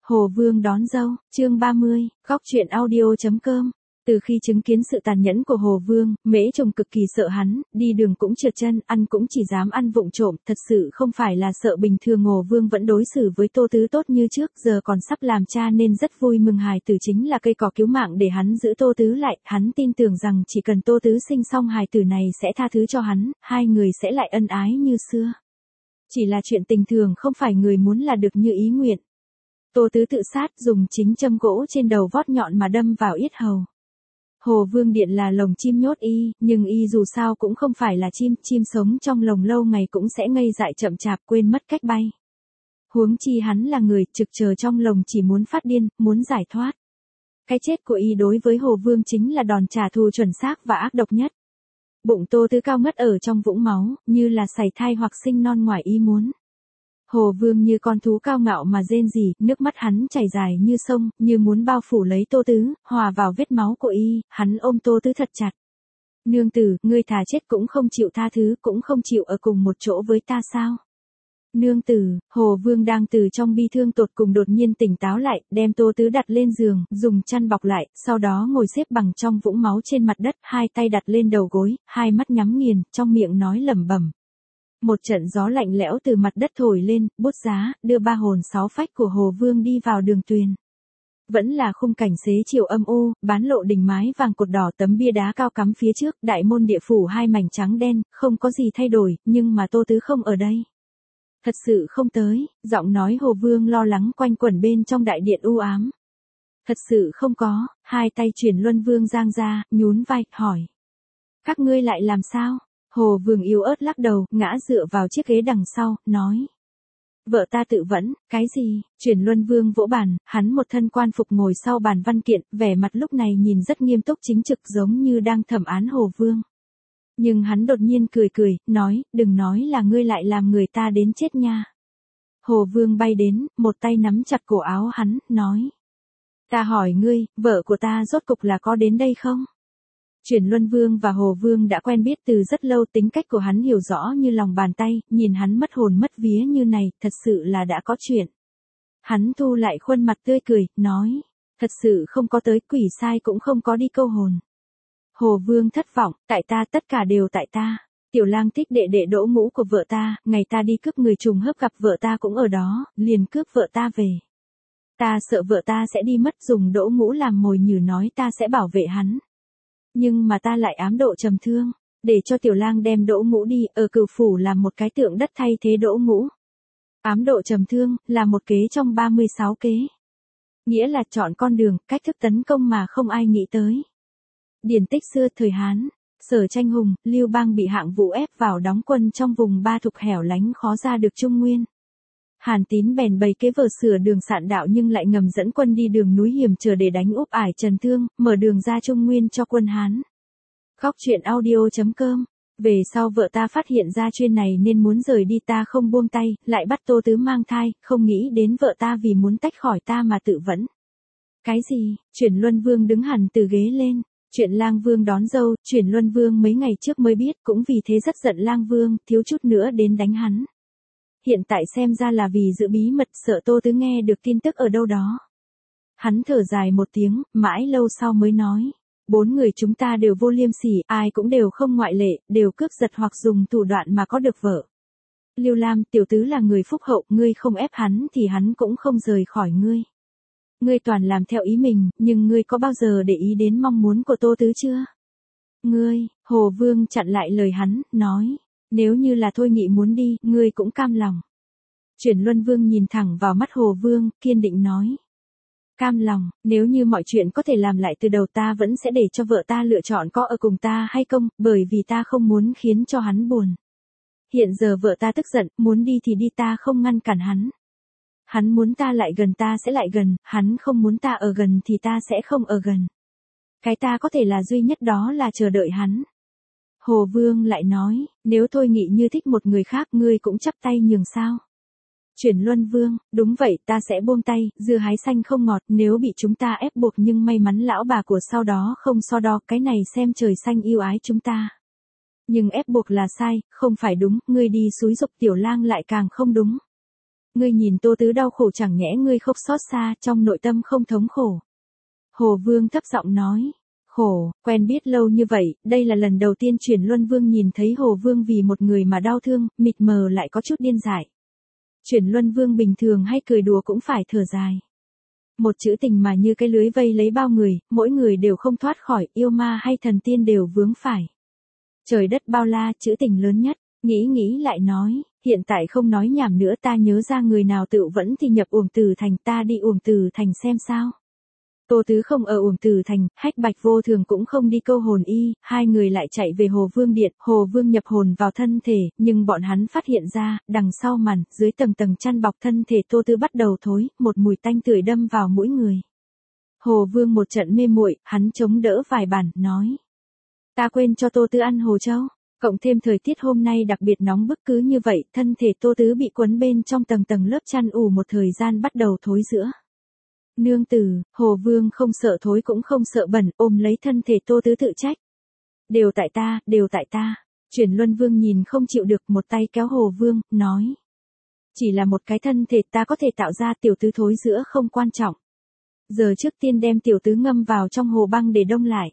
Hồ Vương đón dâu, chương 30, góc truyện audio.com. Từ khi chứng kiến sự tàn nhẫn của Hồ Vương, Mễ Trùng cực kỳ sợ hắn, đi đường cũng trượt chân, ăn cũng chỉ dám ăn vụng trộm, thật sự không phải là sợ bình thường. Hồ Vương vẫn đối xử với Tô Tứ tốt như trước, giờ còn sắp làm cha nên rất vui mừng. Hài tử chính là cây cỏ cứu mạng để hắn giữ Tô Tứ lại, hắn tin tưởng rằng chỉ cần Tô Tứ sinh xong hài tử này sẽ tha thứ cho hắn, hai người sẽ lại ân ái như xưa. Chỉ là chuyện tình thường không phải người muốn là được như ý nguyện. Tô Tứ tự sát, dùng chính châm gỗ trên đầu vót nhọn mà đâm vào yết hầu. Hồ Vương điện là lồng chim nhốt y, nhưng y dù sao cũng không phải là chim sống trong lồng lâu ngày cũng sẽ ngây dại chậm chạp quên mất cách bay. Huống chi hắn là người trực chờ trong lồng chỉ muốn phát điên, muốn giải thoát. Cái chết của y đối với Hồ Vương chính là đòn trả thù chuẩn xác và ác độc nhất. Bụng Tô Tứ cao ngất ở trong vũng máu, như là sảy thai hoặc sinh non ngoài ý muốn. Hồ Vương như con thú cao ngạo mà rên rỉ, nước mắt hắn chảy dài như sông, như muốn bao phủ lấy Tô Tứ, hòa vào vết máu của y, hắn ôm Tô Tứ thật chặt. Nương tử, ngươi thà chết cũng không chịu tha thứ, cũng không chịu ở cùng một chỗ với ta sao? Nương tử, Hồ Vương đang từ trong bi thương tột cùng đột nhiên tỉnh táo lại, đem Tô Tứ đặt lên giường, dùng chăn bọc lại, sau đó ngồi xếp bằng trong vũng máu trên mặt đất, hai tay đặt lên đầu gối, hai mắt nhắm nghiền, trong miệng nói lẩm bẩm. Một trận gió lạnh lẽo từ mặt đất thổi lên, bút giá, đưa ba hồn sáu phách của Hồ Vương đi vào đường tuyền. Vẫn là khung cảnh xế chiều âm u, bán lộ đỉnh mái vàng cột đỏ, tấm bia đá cao cắm phía trước, đại môn địa phủ hai mảnh trắng đen, không có gì thay đổi, nhưng mà Tô Tứ không ở đây. Thật sự không tới, giọng nói Hồ Vương lo lắng quanh quẩn bên trong đại điện u ám. Thật sự không có, hai tay chuyển Luân Vương giang ra, nhún vai, hỏi. Các ngươi lại làm sao? Hồ Vương yếu ớt lắc đầu, ngã dựa vào chiếc ghế đằng sau, nói. Vợ ta tự vẫn, cái gì? Chuyển Luân Vương vỗ bàn, hắn một thân quan phục ngồi sau bàn văn kiện, vẻ mặt lúc này nhìn rất nghiêm túc chính trực giống như đang thẩm án Hồ Vương. Nhưng hắn đột nhiên cười, nói, đừng nói là ngươi lại làm người ta đến chết nha. Hồ Vương bay đến, một tay nắm chặt cổ áo hắn, nói. Ta hỏi ngươi, vợ của ta rốt cục là có đến đây không? Chuyển Luân Vương và Hồ Vương đã quen biết từ rất lâu, tính cách của hắn hiểu rõ như lòng bàn tay, nhìn hắn mất hồn mất vía như này, thật sự là đã có chuyện. Hắn thu lại khuôn mặt tươi cười, nói, thật sự không có tới, quỷ sai cũng không có đi câu hồn. Hồ Vương thất vọng, tại ta, tất cả đều tại ta. Tiểu lang thích đệ Đỗ Ngũ của vợ ta, ngày ta đi cướp người trùng hấp gặp vợ ta cũng ở đó, liền cướp vợ ta về. Ta sợ vợ ta sẽ đi mất, dùng Đỗ Ngũ làm mồi nhử nói ta sẽ bảo vệ hắn. Nhưng mà ta lại ám độ trầm thương, để cho tiểu lang đem Đỗ Ngũ đi, ở Cửu phủ làm một cái tượng đất thay thế Đỗ Ngũ. Ám độ trầm thương, là một kế trong 36 kế. Nghĩa là chọn con đường, cách thức tấn công mà không ai nghĩ tới. Điển tích xưa thời Hán, Sở Tranh Hùng, Lưu Bang bị Hạng Vũ ép vào đóng quân trong vùng Ba Thục hẻo lánh khó ra được Trung Nguyên. Hàn Tín bèn bày kế vở sửa đường sạn đạo nhưng lại ngầm dẫn quân đi đường núi hiểm trở để đánh úp ải Trần Thương, mở đường ra Trung Nguyên cho quân Hán. Góc truyện audio.com. Về sau vợ ta phát hiện ra chuyện này nên muốn rời đi, ta không buông tay, lại bắt Tô Tứ mang thai, không nghĩ đến vợ ta vì muốn tách khỏi ta mà tự vẫn. Cái gì? Chuyển Luân Vương đứng hẳn từ ghế lên. Chuyện Lang Vương đón dâu, Chuyển Luân Vương mấy ngày trước mới biết, cũng vì thế rất giận Lang Vương, thiếu chút nữa đến đánh hắn. Hiện tại xem ra là vì giữ bí mật, sợ Tô Tứ nghe được tin tức ở đâu đó. Hắn thở dài một tiếng, mãi lâu sau mới nói. 4 người chúng ta đều vô liêm sỉ, ai cũng đều không ngoại lệ, đều cướp giật hoặc dùng thủ đoạn mà có được vợ. Lưu Lam, tiểu tứ là người phúc hậu, ngươi không ép hắn thì hắn cũng không rời khỏi ngươi. Ngươi toàn làm theo ý mình, nhưng ngươi có bao giờ để ý đến mong muốn của Tô Tứ chưa? Ngươi, Hồ Vương chặn lại lời hắn, nói. Nếu như là Thôi Nghị muốn đi, ngươi cũng cam lòng. Chuyển Luân Vương nhìn thẳng vào mắt Hồ Vương, kiên định nói. Cam lòng, nếu như mọi chuyện có thể làm lại từ đầu ta vẫn sẽ để cho vợ ta lựa chọn có ở cùng ta hay không, bởi vì ta không muốn khiến cho hắn buồn. Hiện giờ vợ ta tức giận, muốn đi thì đi, ta không ngăn cản hắn. Hắn muốn ta lại gần ta sẽ lại gần, hắn không muốn ta ở gần thì ta sẽ không ở gần. Cái ta có thể là duy nhất đó là chờ đợi hắn. Hồ Vương lại nói, nếu Thôi Nghị như thích một người khác ngươi cũng chắp tay nhường sao? Chuyển Luân Vương, đúng vậy, ta sẽ buông tay, dưa hái xanh không ngọt, nếu bị chúng ta ép buộc nhưng may mắn lão bà của sau đó không so đo, cái này xem trời xanh yêu ái chúng ta. Nhưng ép buộc là sai, không phải đúng, ngươi đi xúi giục tiểu lang lại càng không đúng. Ngươi nhìn Tô Tứ đau khổ chẳng nhẽ ngươi không xót xa, trong nội tâm không thống khổ. Hồ Vương thấp giọng nói. Khổ, quen biết lâu như vậy, đây là lần đầu tiên Chuyển Luân Vương nhìn thấy Hồ Vương vì một người mà đau thương, mịt mờ lại có chút điên dại. Chuyển Luân Vương bình thường hay cười đùa cũng phải thở dài. Một chữ tình mà như cái lưới vây lấy bao người, mỗi người đều không thoát khỏi, yêu ma hay thần tiên đều vướng phải. Trời đất bao la, chữ tình lớn nhất, nghĩ lại nói, hiện tại không nói nhảm nữa, ta nhớ ra người nào tự vẫn thì nhập Uổng Tử Thành, ta đi Uổng Tử Thành xem sao. Tô Tứ không ở Uổng Tử Thành, Hách Bạch Vô Thường cũng không đi câu hồn y, hai người lại chạy về Hồ Vương Điện, Hồ Vương nhập hồn vào thân thể, nhưng bọn hắn phát hiện ra, đằng sau màn, dưới tầng tầng chăn bọc thân thể Tô Tứ bắt đầu thối, một mùi tanh tưởi đâm vào mũi người. Hồ Vương một trận mê muội, hắn chống đỡ vài bản, nói. Ta quên cho Tô Tứ ăn hồ châu, cộng thêm thời tiết hôm nay đặc biệt nóng bức, cứ như vậy, thân thể Tô Tứ bị quấn bên trong tầng tầng lớp chăn ủ một thời gian bắt đầu thối rữa. Nương tử, Hồ Vương không sợ thối cũng không sợ bẩn, ôm lấy thân thể Tô Tứ tự trách. Đều tại ta. Chuyển Luân Vương nhìn không chịu được, một tay kéo Hồ Vương, nói. Chỉ là một cái thân thể ta có thể tạo ra, tiểu tứ thối rữa không quan trọng. Giờ trước tiên đem tiểu tứ ngâm vào trong hồ băng để đông lại.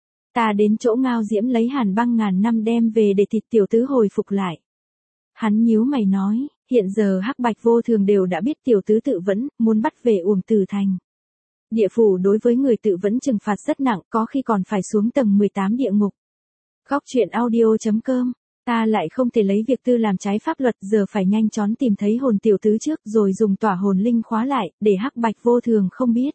Ta đến chỗ Ngao Diễm lấy hàn băng ngàn năm đem về để thịt tiểu tứ hồi phục lại. Hắn nhíu mày nói, hiện giờ Hắc Bạch Vô Thường đều đã biết tiểu tứ tự vẫn, muốn bắt về Uổng Tử Thành. Địa phủ đối với người tự vẫn trừng phạt rất nặng, có khi còn phải xuống tầng 18 địa ngục. Góc truyện audio.com, ta lại không thể lấy việc tư làm trái pháp luật, giờ phải nhanh chóng tìm thấy hồn tiểu tứ trước rồi dùng tỏa hồn linh khóa lại, để Hắc Bạch Vô Thường không biết.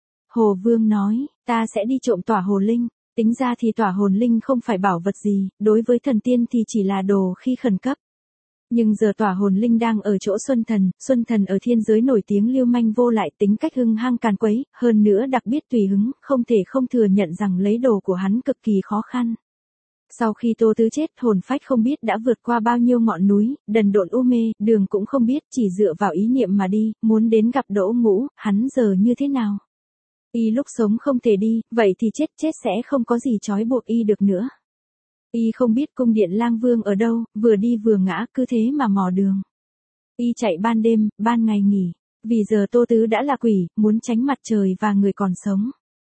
Hồ Vương nói, ta sẽ đi trộm tỏa hồn linh. Tính ra thì tỏa hồn linh không phải bảo vật gì, đối với thần tiên thì chỉ là đồ khi khẩn cấp. Nhưng giờ tỏa hồn linh đang ở chỗ Xuân Thần ở thiên giới nổi tiếng lưu manh vô lại, tính cách hung hăng càn quấy, hơn nữa đặc biệt tùy hứng, không thể không thừa nhận rằng lấy đồ của hắn cực kỳ khó khăn. Sau khi Tô Tứ chết, hồn phách không biết đã vượt qua bao nhiêu ngọn núi, đần độn u mê, đường cũng không biết, chỉ dựa vào ý niệm mà đi, muốn đến gặp Đỗ Ngũ, hắn giờ như thế nào? Y lúc sống không thể đi, vậy thì chết sẽ không có gì trói buộc y được nữa. Y không biết cung điện Lang Vương ở đâu, vừa đi vừa ngã, cứ thế mà mò đường. Y chạy ban đêm, ban ngày nghỉ, vì giờ Tô Tứ đã là quỷ, muốn tránh mặt trời và người còn sống.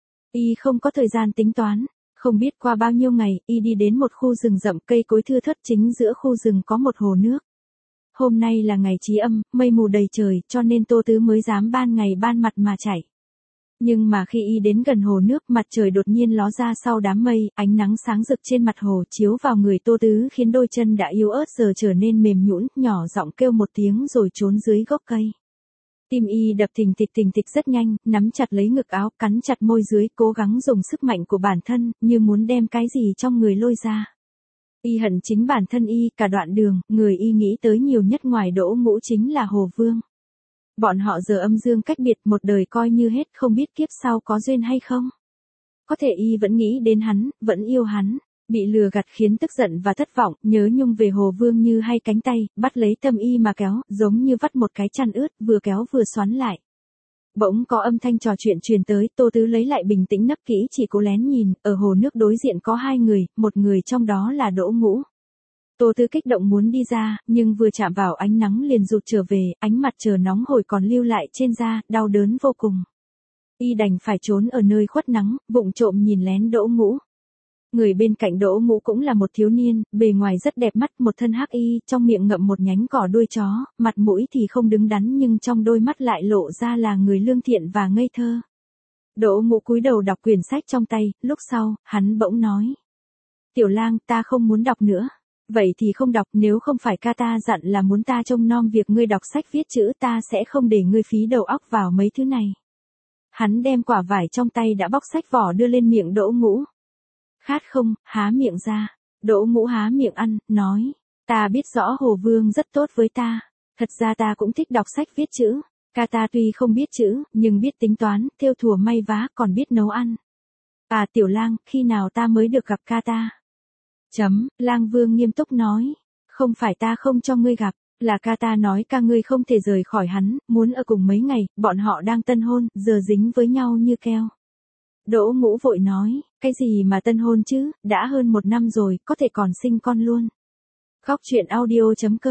Y không có thời gian tính toán, không biết qua bao nhiêu ngày, y đi đến một khu rừng rậm, cây cối thưa thớt, chính giữa khu rừng có một hồ nước. Hôm nay là ngày Chí Âm, mây mù đầy trời, cho nên Tô Tứ mới dám ban ngày ban mặt mà chạy. Nhưng mà khi y đến gần hồ nước, mặt trời đột nhiên ló ra sau đám mây, ánh nắng sáng rực trên mặt hồ chiếu vào người Tô Tứ khiến đôi chân đã yếu ớt giờ trở nên mềm nhũn, nhỏ giọng kêu một tiếng rồi trốn dưới gốc cây. Tim y đập thình thịch rất nhanh, nắm chặt lấy ngực áo, cắn chặt môi dưới, cố gắng dùng sức mạnh của bản thân, như muốn đem cái gì trong người lôi ra. Y hận chính bản thân y, cả đoạn đường, người y nghĩ tới nhiều nhất ngoài Đỗ Ngũ chính là Hồ Vương. Bọn họ giờ âm dương cách biệt, một đời coi như hết, không biết kiếp sau có duyên hay không. Có thể y vẫn nghĩ đến hắn, vẫn yêu hắn, bị lừa gạt khiến tức giận và thất vọng, nhớ nhung về Hồ Vương như hai cánh tay, bắt lấy tâm y mà kéo, giống như vắt một cái chăn ướt, vừa kéo vừa xoắn lại. Bỗng có âm thanh trò chuyện truyền tới, Tô Tứ lấy lại bình tĩnh nấp kỹ, chỉ cố lén nhìn, ở hồ nước đối diện có hai người, một người trong đó là Đỗ Ngũ. Tô Tứ kích động muốn đi ra, nhưng vừa chạm vào ánh nắng liền rụt trở về, ánh mặt trời nóng hổi còn lưu lại trên da, đau đớn vô cùng. Y đành phải trốn ở nơi khuất nắng, vụng trộm nhìn lén Đỗ Ngũ. Người bên cạnh Đỗ Ngũ cũng là một thiếu niên, bề ngoài rất đẹp mắt, một thân hắc y, trong miệng ngậm một nhánh cỏ đuôi chó, mặt mũi thì không đứng đắn nhưng trong đôi mắt lại lộ ra là người lương thiện và ngây thơ. Đỗ Ngũ cúi đầu đọc quyển sách trong tay, lúc sau, hắn bỗng nói. Tiểu Lang, ta không muốn đọc nữa. Vậy thì không đọc, nếu không phải ca ta dặn là muốn ta trông nom việc ngươi đọc sách viết chữ, ta sẽ không để ngươi phí đầu óc vào mấy thứ này. Hắn đem quả vải trong tay đã bóc sách vỏ đưa lên miệng Đỗ Ngũ. Khát không, há miệng ra. Đỗ Ngũ há miệng ăn, nói, ta biết rõ Hồ Vương rất tốt với ta. Thật ra ta cũng thích đọc sách viết chữ. Ca ta tuy không biết chữ, nhưng biết tính toán, thêu thùa may vá, còn biết nấu ăn. À Tiểu Lang, khi nào ta mới được gặp ca ta? Lang Vương nghiêm túc nói, không phải ta không cho ngươi gặp, là ca ta nói ca ngươi không thể rời khỏi hắn, muốn ở cùng mấy ngày, bọn họ đang tân hôn, giờ dính với nhau như keo. Đỗ Ngũ vội nói, cái gì mà tân hôn chứ, đã hơn 1 năm rồi, có thể còn sinh con luôn. Góc truyện audio.com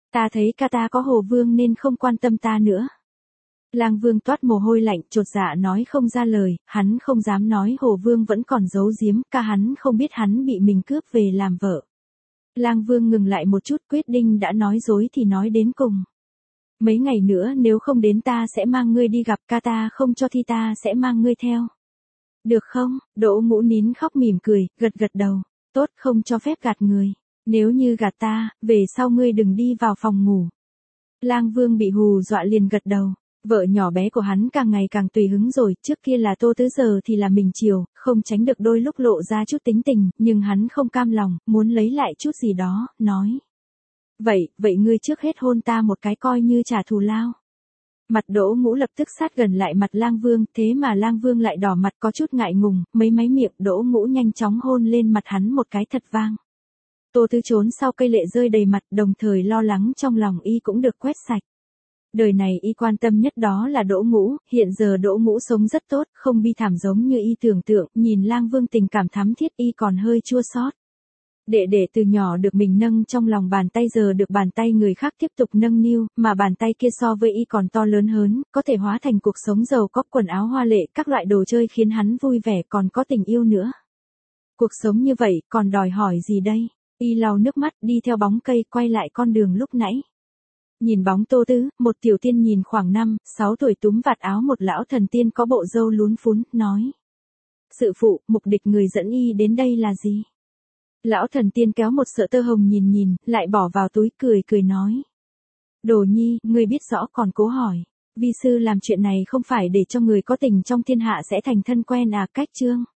Ta thấy ca ta có Hồ Vương nên không quan tâm ta nữa. Lang Vương toát mồ hôi lạnh, chột dạ nói không ra lời, hắn không dám nói Hồ Vương vẫn còn giấu giếm, ca hắn không biết hắn bị mình cướp về làm vợ. Lang Vương ngừng lại một chút, quyết định đã nói dối thì nói đến cùng. Mấy ngày nữa nếu không đến ta sẽ mang ngươi đi gặp ca, ta không cho thì ta sẽ mang ngươi theo. Được không? Đỗ Ngũ nín khóc mỉm cười, gật gật đầu. Tốt, không cho phép gạt người. Nếu như gạt ta, về sau ngươi đừng đi vào phòng ngủ. Lang Vương bị hù dọa liền gật đầu. Vợ nhỏ bé của hắn càng ngày càng tùy hứng rồi, trước kia là Tô Tứ, giờ thì là mình chiều, không tránh được đôi lúc lộ ra chút tính tình, nhưng hắn không cam lòng, muốn lấy lại chút gì đó, nói. Vậy ngươi trước hết hôn ta một cái coi như trả thù lao. Mặt Đỗ Ngũ lập tức sát gần lại mặt Lang Vương, thế mà Lang Vương lại đỏ mặt có chút ngại ngùng, mấy máy miệng Đỗ Ngũ nhanh chóng hôn lên mặt hắn một cái thật vang. Tô Tứ trốn sau cây lệ rơi đầy mặt, đồng thời lo lắng trong lòng y cũng được quét sạch. Đời này y quan tâm nhất đó là Đỗ Ngũ, hiện giờ Đỗ Ngũ sống rất tốt, không bi thảm giống như y tưởng tượng, nhìn Lang Vương tình cảm thắm thiết y còn hơi chua xót. Đệ từ nhỏ được mình nâng trong lòng bàn tay, giờ được bàn tay người khác tiếp tục nâng niu, mà bàn tay kia so với y còn to lớn hơn, có thể hóa thành cuộc sống giàu có, quần áo hoa lệ, các loại đồ chơi khiến hắn vui vẻ, còn có tình yêu nữa. Cuộc sống như vậy, còn đòi hỏi gì đây? Y lau nước mắt đi theo bóng cây quay lại con đường lúc nãy. Nhìn bóng Tô Tứ, một tiểu tiên nhìn khoảng 5-6 tuổi túm vạt áo một lão thần tiên có bộ râu lún phún, nói. Sư phụ, mục đích người dẫn y đến đây là gì? Lão thần tiên kéo một sợi tơ hồng nhìn, lại bỏ vào túi cười nói. Đồ nhi, ngươi biết rõ còn cố hỏi. Vi sư làm chuyện này không phải để cho người có tình trong thiên hạ sẽ thành thân quen à, cách chương.